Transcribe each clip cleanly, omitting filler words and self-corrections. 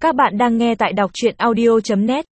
Các bạn đang nghe tại đọc truyện audio.net.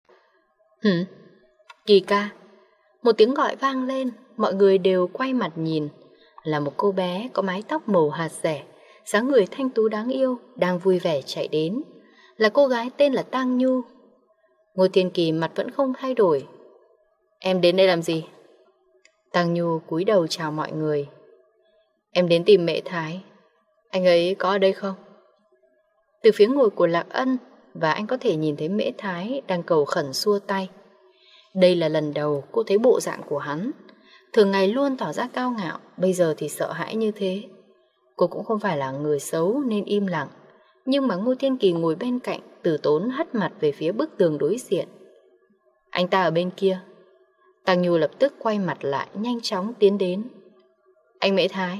Kỳ ca. Một tiếng gọi vang lên, mọi người đều quay mặt nhìn. Là một cô bé có mái tóc màu hạt dẻ, dáng người thanh tú đáng yêu, đang vui vẻ chạy đến. Là cô gái tên là Tang Nhu. Ngô Thiên Kỳ mặt vẫn không thay đổi. Em đến đây làm gì? Tang Nhu cúi đầu chào mọi người. Em đến tìm mẹ Thái. Anh ấy có ở đây không? Từ phía ngồi của Lạc Ân, và anh có thể nhìn thấy Mễ Thái đang cầu khẩn xua tay. Đây là lần đầu cô thấy bộ dạng của hắn. Thường ngày luôn tỏ ra cao ngạo, bây giờ thì sợ hãi như thế. Cô cũng không phải là người xấu nên im lặng. Nhưng mà Ngô Thiên Kỳ ngồi bên cạnh, từ tốn hất mặt về phía bức tường đối diện. Anh ta ở bên kia. Tang Nhu lập tức quay mặt lại, nhanh chóng tiến đến. Anh Mễ Thái.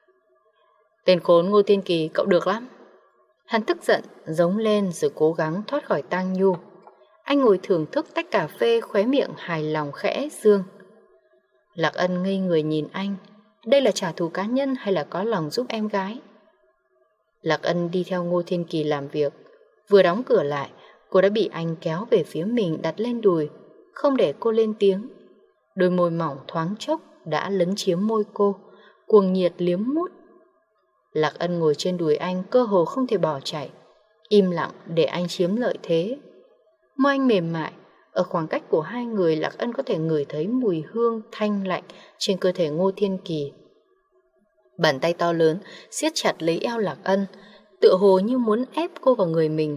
Tên khốn Ngô Thiên Kỳ, cậu được lắm. Hắn tức giận, giống lên rồi cố gắng thoát khỏi Tang Nhu. Anh ngồi thưởng thức tách cà phê, khóe miệng hài lòng khẽ dương. Lạc Ân ngây người nhìn anh. Đây là trả thù cá nhân hay là có lòng giúp em gái? Lạc Ân đi theo Ngô Thiên Kỳ làm việc. Vừa đóng cửa lại, cô đã bị anh kéo về phía mình, đặt lên đùi, không để cô lên tiếng. Đôi môi mỏng thoáng chốc đã lấn chiếm môi cô, cuồng nhiệt liếm mút. Lạc Ân ngồi trên đùi anh, cơ hồ không thể bỏ chạy, im lặng để anh chiếm lợi thế. Môi anh mềm mại, ở khoảng cách của hai người, Lạc Ân có thể ngửi thấy mùi hương thanh lạnh trên cơ thể Ngô Thiên Kỳ. Bàn tay to lớn siết chặt lấy eo Lạc Ân, tựa hồ như muốn ép cô vào người mình.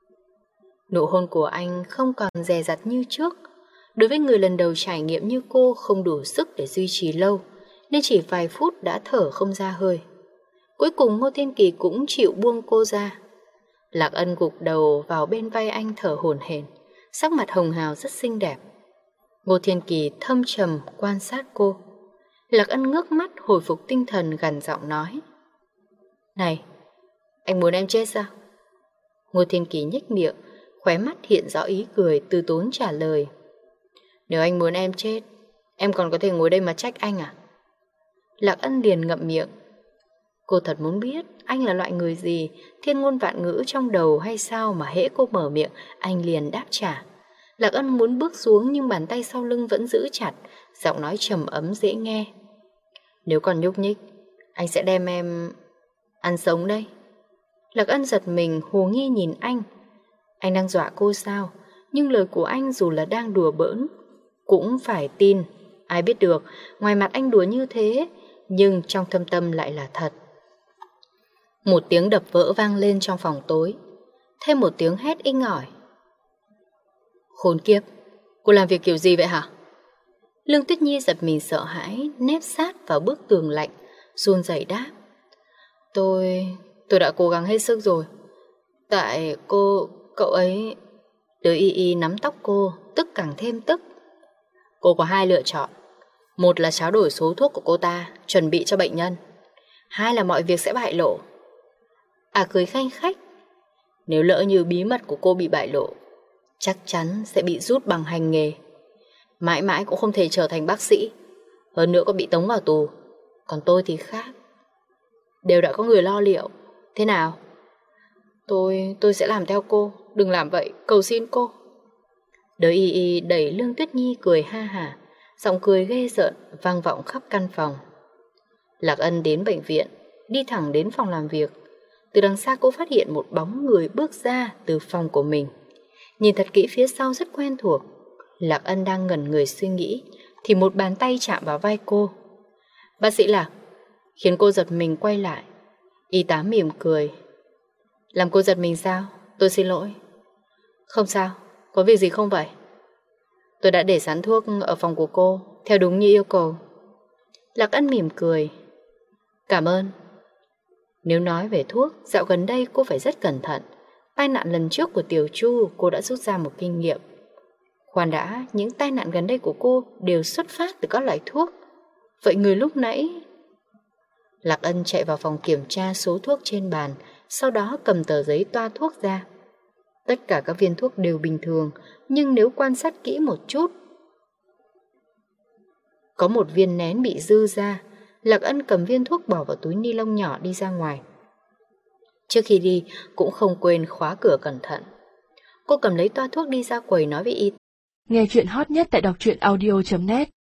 Nụ hôn của anh không còn dè dặt như trước. Đối với người lần đầu trải nghiệm như cô, không đủ sức để duy trì lâu, nên chỉ vài phút đã thở không ra hơi. Cuối cùng Ngô Thiên Kỳ cũng chịu buông cô ra. Lạc Ân gục đầu vào bên vai anh thở hổn hển, sắc mặt hồng hào rất xinh đẹp. Ngô Thiên Kỳ thâm trầm quan sát cô. Lạc Ân ngước mắt hồi phục tinh thần, gằn giọng nói. Này, anh muốn em chết sao? Ngô Thiên Kỳ nhếch miệng, khóe mắt hiện rõ ý cười, từ tốn trả lời. Nếu anh muốn em chết, em còn có thể ngồi đây mà trách anh à? Lạc Ân liền ngậm miệng. Cô thật muốn biết anh là loại người gì, thiên ngôn vạn ngữ trong đầu hay sao mà hễ cô mở miệng, anh liền đáp trả. Lạc Ân muốn bước xuống nhưng bàn tay sau lưng vẫn giữ chặt, giọng nói trầm ấm dễ nghe. Nếu còn nhúc nhích, anh sẽ đem em ăn sống đây. Lạc Ân giật mình, hồ nghi nhìn anh. Anh đang dọa cô sao? Nhưng lời của anh dù là đang đùa bỡn cũng phải tin. Ai biết được, ngoài mặt anh đùa như thế, nhưng trong thâm tâm lại là thật. Một tiếng đập vỡ vang lên trong phòng tối, thêm một tiếng hét inh ỏi. Khốn kiếp, cô làm việc kiểu gì vậy hả? Lương Tuyết Nhi giật mình sợ hãi, nép sát vào bức tường lạnh, run rẩy đáp. Tôi đã cố gắng hết sức rồi. Tại cậu ấy... Đới y y nắm tóc cô, tức càng thêm tức. Cô có hai lựa chọn. Một là tráo đổi số thuốc của cô ta, chuẩn bị cho bệnh nhân. Hai là mọi việc sẽ bại lộ. Cười khanh khách. Nếu lỡ như bí mật của cô bị bại lộ, chắc chắn sẽ bị rút bằng hành nghề. Mãi mãi cũng không thể trở thành bác sĩ. Hơn nữa có bị tống vào tù. Còn tôi thì khác. Đều đã có người lo liệu. Thế nào? Tôi sẽ làm theo cô. Đừng làm vậy, cầu xin cô. Đới y y đẩy Lương Tuyết Nhi cười ha hả, giọng cười ghê rợn vang vọng khắp căn phòng. Lạc Ân đến bệnh viện, đi thẳng đến phòng làm việc. Từ đằng xa cô phát hiện một bóng người bước ra từ phòng của mình. Nhìn thật kỹ phía sau rất quen thuộc. Lạc Ân đang ngẩn người suy nghĩ thì một bàn tay chạm vào vai cô. Bác sĩ Lạc, khiến cô giật mình quay lại. Y tá mỉm cười. Làm cô giật mình sao? Tôi xin lỗi. Không sao, có việc gì không vậy? Tôi đã để sẵn thuốc ở phòng của cô, theo đúng như yêu cầu. Lạc Ân mỉm cười. Cảm ơn. Nếu nói về thuốc, dạo gần đây cô phải rất cẩn thận. Tai nạn lần trước của Tiểu Chu, cô đã rút ra một kinh nghiệm. Khoan đã, những tai nạn gần đây của cô đều xuất phát từ các loại thuốc. Vậy người lúc nãy... Lạc Ân chạy vào phòng kiểm tra số thuốc trên bàn, sau đó cầm tờ giấy toa thuốc ra. Tất cả các viên thuốc đều bình thường, nhưng nếu quan sát kỹ một chút, có một viên nén bị dư ra. Lạc Ân cầm viên thuốc bỏ vào túi ni lông nhỏ đi ra ngoài. Trước khi đi cũng không quên khóa cửa cẩn thận. Cô cầm lấy toa thuốc đi ra quầy nói với y. Nghe chuyện hot nhất tại đọc truyện audio.net